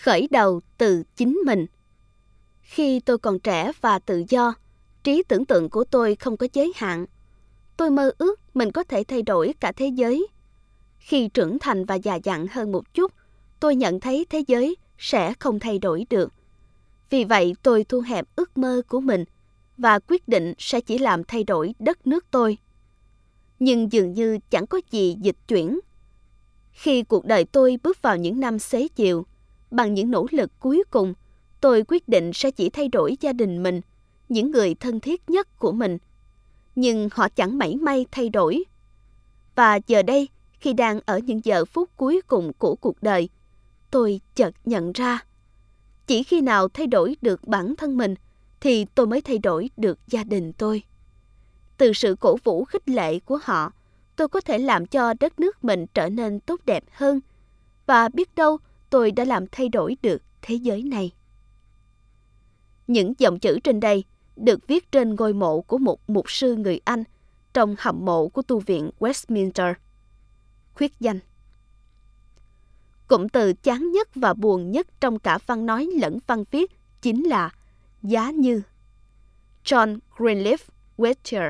Khởi đầu từ chính mình. Khi tôi còn trẻ và tự do, trí tưởng tượng của tôi không có giới hạn. Tôi mơ ước mình có thể thay đổi cả thế giới. Khi trưởng thành và già dặn hơn một chút, tôi nhận thấy thế giới sẽ không thay đổi được. Vì vậy tôi thu hẹp ước mơ của mình và quyết định sẽ chỉ làm thay đổi đất nước tôi. Nhưng dường như chẳng có gì dịch chuyển. Khi cuộc đời tôi bước vào những năm xế chiều, bằng những nỗ lực cuối cùng, tôi quyết định sẽ chỉ thay đổi gia đình mình, những người thân thiết nhất của mình. Nhưng họ chẳng mảy may thay đổi. Và giờ đây, khi đang ở những giờ phút cuối cùng của cuộc đời, tôi chợt nhận ra, chỉ khi nào thay đổi được bản thân mình, thì tôi mới thay đổi được gia đình tôi. Từ sự cổ vũ khích lệ của họ, tôi có thể làm cho đất nước mình trở nên tốt đẹp hơn. Và biết đâu tôi đã làm thay đổi được thế giới này. Những dòng chữ trên đây được viết trên ngôi mộ của một mục sư người Anh trong hầm mộ của tu viện Westminster. Khuyết danh. Cụm từ chán nhất và buồn nhất trong cả văn nói lẫn văn viết chính là giá như. John Greenleaf Whittier.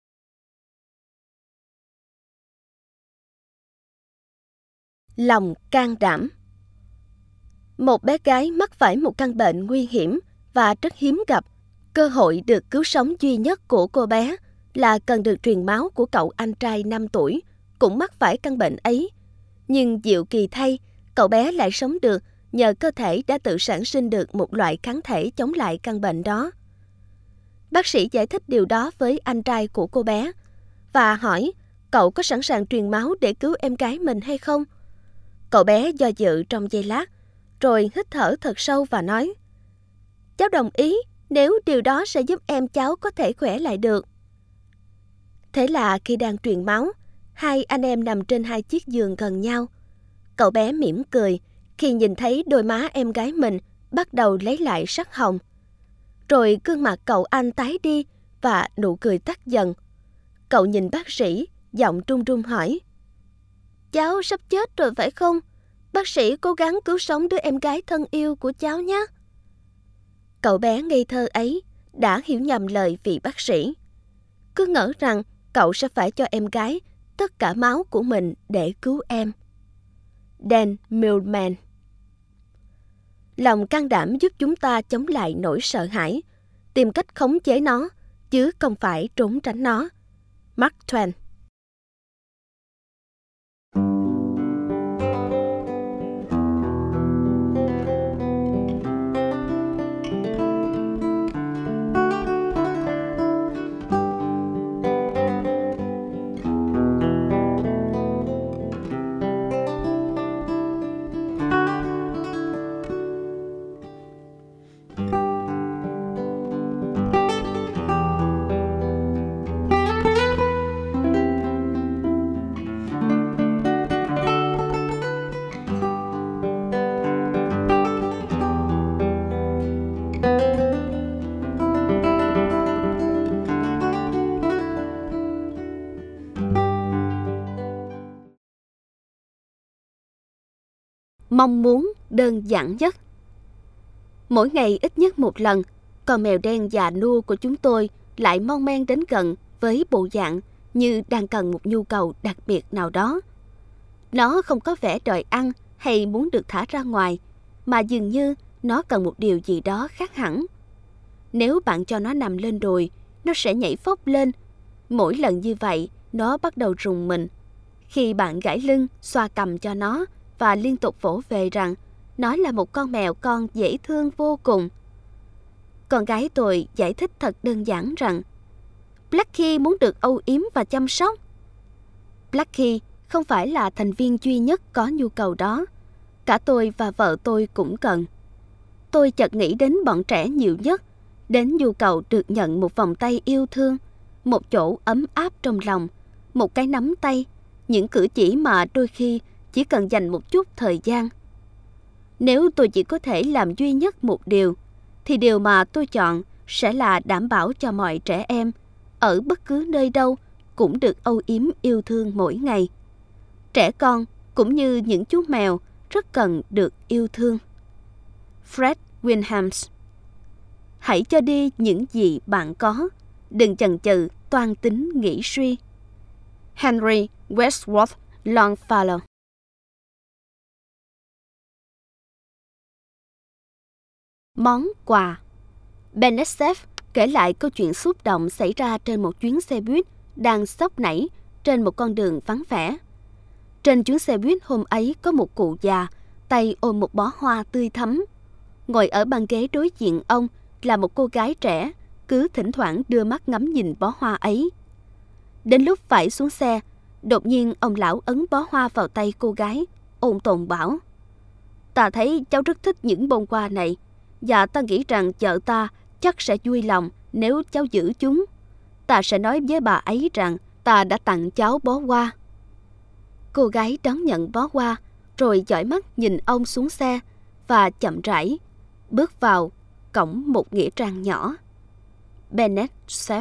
Lòng can đảm. Một bé gái mắc phải một căn bệnh nguy hiểm và rất hiếm gặp. Cơ hội được cứu sống duy nhất của cô bé là cần được truyền máu của cậu anh trai 5 tuổi, cũng mắc phải căn bệnh ấy. Nhưng diệu kỳ thay, cậu bé lại sống được nhờ cơ thể đã tự sản sinh được một loại kháng thể chống lại căn bệnh đó. Bác sĩ giải thích điều đó với anh trai của cô bé và hỏi cậu có sẵn sàng truyền máu để cứu em gái mình hay không. Cậu bé do dự trong giây lát, rồi hít thở thật sâu và nói: "Cháu đồng ý nếu điều đó sẽ giúp em cháu có thể khỏe lại được." Thế là khi đang truyền máu, hai anh em nằm trên hai chiếc giường gần nhau. Cậu bé mỉm cười khi nhìn thấy đôi má em gái mình bắt đầu lấy lại sắc hồng. Rồi gương mặt cậu anh tái đi và nụ cười tắt dần. Cậu nhìn bác sĩ, giọng run run hỏi: "Cháu sắp chết rồi phải không? Bác sĩ cố gắng cứu sống đứa em gái thân yêu của cháu nhé." Cậu bé ngây thơ ấy đã hiểu nhầm lời vị bác sĩ. Cứ ngỡ rằng cậu sẽ phải cho em gái tất cả máu của mình để cứu em. Dan Millman. Lòng can đảm giúp chúng ta chống lại nỗi sợ hãi, tìm cách khống chế nó, chứ không phải trốn tránh nó. Mark Twain. Mong muốn đơn giản nhất. Mỗi ngày ít nhất một lần, con mèo đen già nua của chúng tôi lại mon men đến gần với bộ dạng như đang cần một nhu cầu đặc biệt nào đó. Nó không có vẻ đòi ăn hay muốn được thả ra ngoài, mà dường như nó cần một điều gì đó khác hẳn. Nếu bạn cho nó nằm lên đùi, nó sẽ nhảy phóc lên. Mỗi lần như vậy, nó bắt đầu rùng mình. Khi bạn gãi lưng, xoa cằm cho nó và liên tục vỗ về rằng nó là một con mèo con dễ thương vô cùng. Con gái tôi giải thích thật đơn giản rằng Blackie muốn được âu yếm và chăm sóc. Blackie không phải là thành viên duy nhất có nhu cầu đó. Cả tôi và vợ tôi cũng cần. Tôi chợt nghĩ đến bọn trẻ nhiều nhất, đến nhu cầu được nhận một vòng tay yêu thương, một chỗ ấm áp trong lòng, một cái nắm tay, những cử chỉ mà đôi khi chỉ cần dành một chút thời gian. Nếu tôi chỉ có thể làm duy nhất một điều, thì điều mà tôi chọn sẽ là đảm bảo cho mọi trẻ em, ở bất cứ nơi đâu, cũng được âu yếm yêu thương mỗi ngày. Trẻ con, cũng như những chú mèo, rất cần được yêu thương. Fred Williams. Hãy cho đi những gì bạn có, đừng chần chừ toan tính nghĩ suy. Henry Wadsworth Longfellow. Món quà. Benessef kể lại câu chuyện xúc động xảy ra trên một chuyến xe buýt đang xốc nảy trên một con đường vắng vẻ. Trên chuyến xe buýt hôm ấy có một cụ già, tay ôm một bó hoa tươi thắm. Ngồi ở băng ghế đối diện ông là một cô gái trẻ, cứ thỉnh thoảng đưa mắt ngắm nhìn bó hoa ấy. Đến lúc phải xuống xe, đột nhiên ông lão ấn bó hoa vào tay cô gái, ôn tồn bảo: "Ta thấy cháu rất thích những bông hoa này, và ta nghĩ rằng vợ ta chắc sẽ vui lòng nếu cháu giữ chúng. Ta sẽ nói với bà ấy rằng ta đã tặng cháu bó hoa." Cô gái đón nhận bó hoa, rồi dõi mắt nhìn ông xuống xe và chậm rãi bước vào cổng một nghĩa trang nhỏ. Benessef.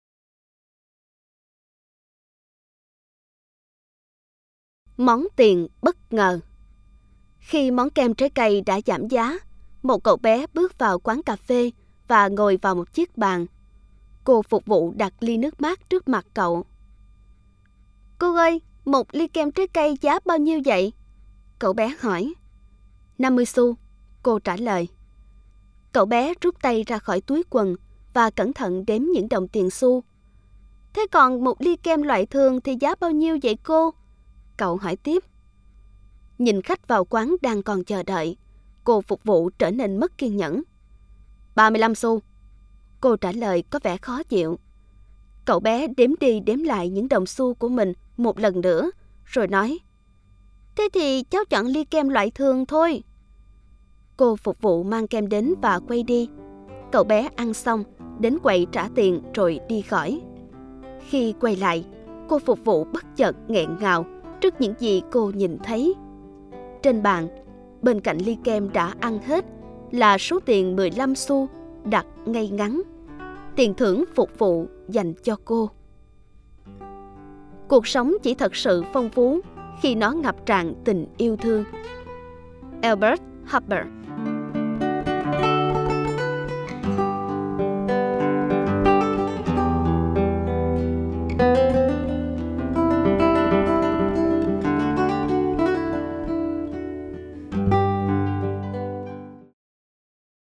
Món tiền bất ngờ. Khi món kem trái cây đã giảm giá, một cậu bé bước vào quán cà phê và ngồi vào một chiếc bàn. Cô phục vụ đặt ly nước mát trước mặt cậu. "Cô ơi, một ly kem trái cây giá bao nhiêu vậy?" Cậu bé hỏi. 50 xu, cô trả lời. Cậu bé rút tay ra khỏi túi quần và cẩn thận đếm những đồng tiền xu. "Thế còn một ly kem loại thường thì giá bao nhiêu vậy cô?" Cậu hỏi tiếp. Nhìn khách vào quán đang còn chờ đợi, cô phục vụ trở nên mất kiên nhẫn. 35 xu, cô trả lời có vẻ khó chịu. Cậu bé đếm đi đếm lại những đồng xu của mình một lần nữa, rồi nói: "Thế thì cháu chọn ly kem loại thường thôi." Cô phục vụ mang kem đến và quay đi. Cậu bé ăn xong, đến quầy trả tiền rồi đi khỏi. Khi quay lại, cô phục vụ bất chợt nghẹn ngào trước những gì cô nhìn thấy. Trên bàn, bên cạnh ly kem đã ăn hết là số tiền 15 xu đặt ngay ngắn. Tiền thưởng phục vụ dành cho cô. Cuộc sống chỉ thật sự phong phú khi nó ngập tràn tình yêu thương. Albert Hubbard.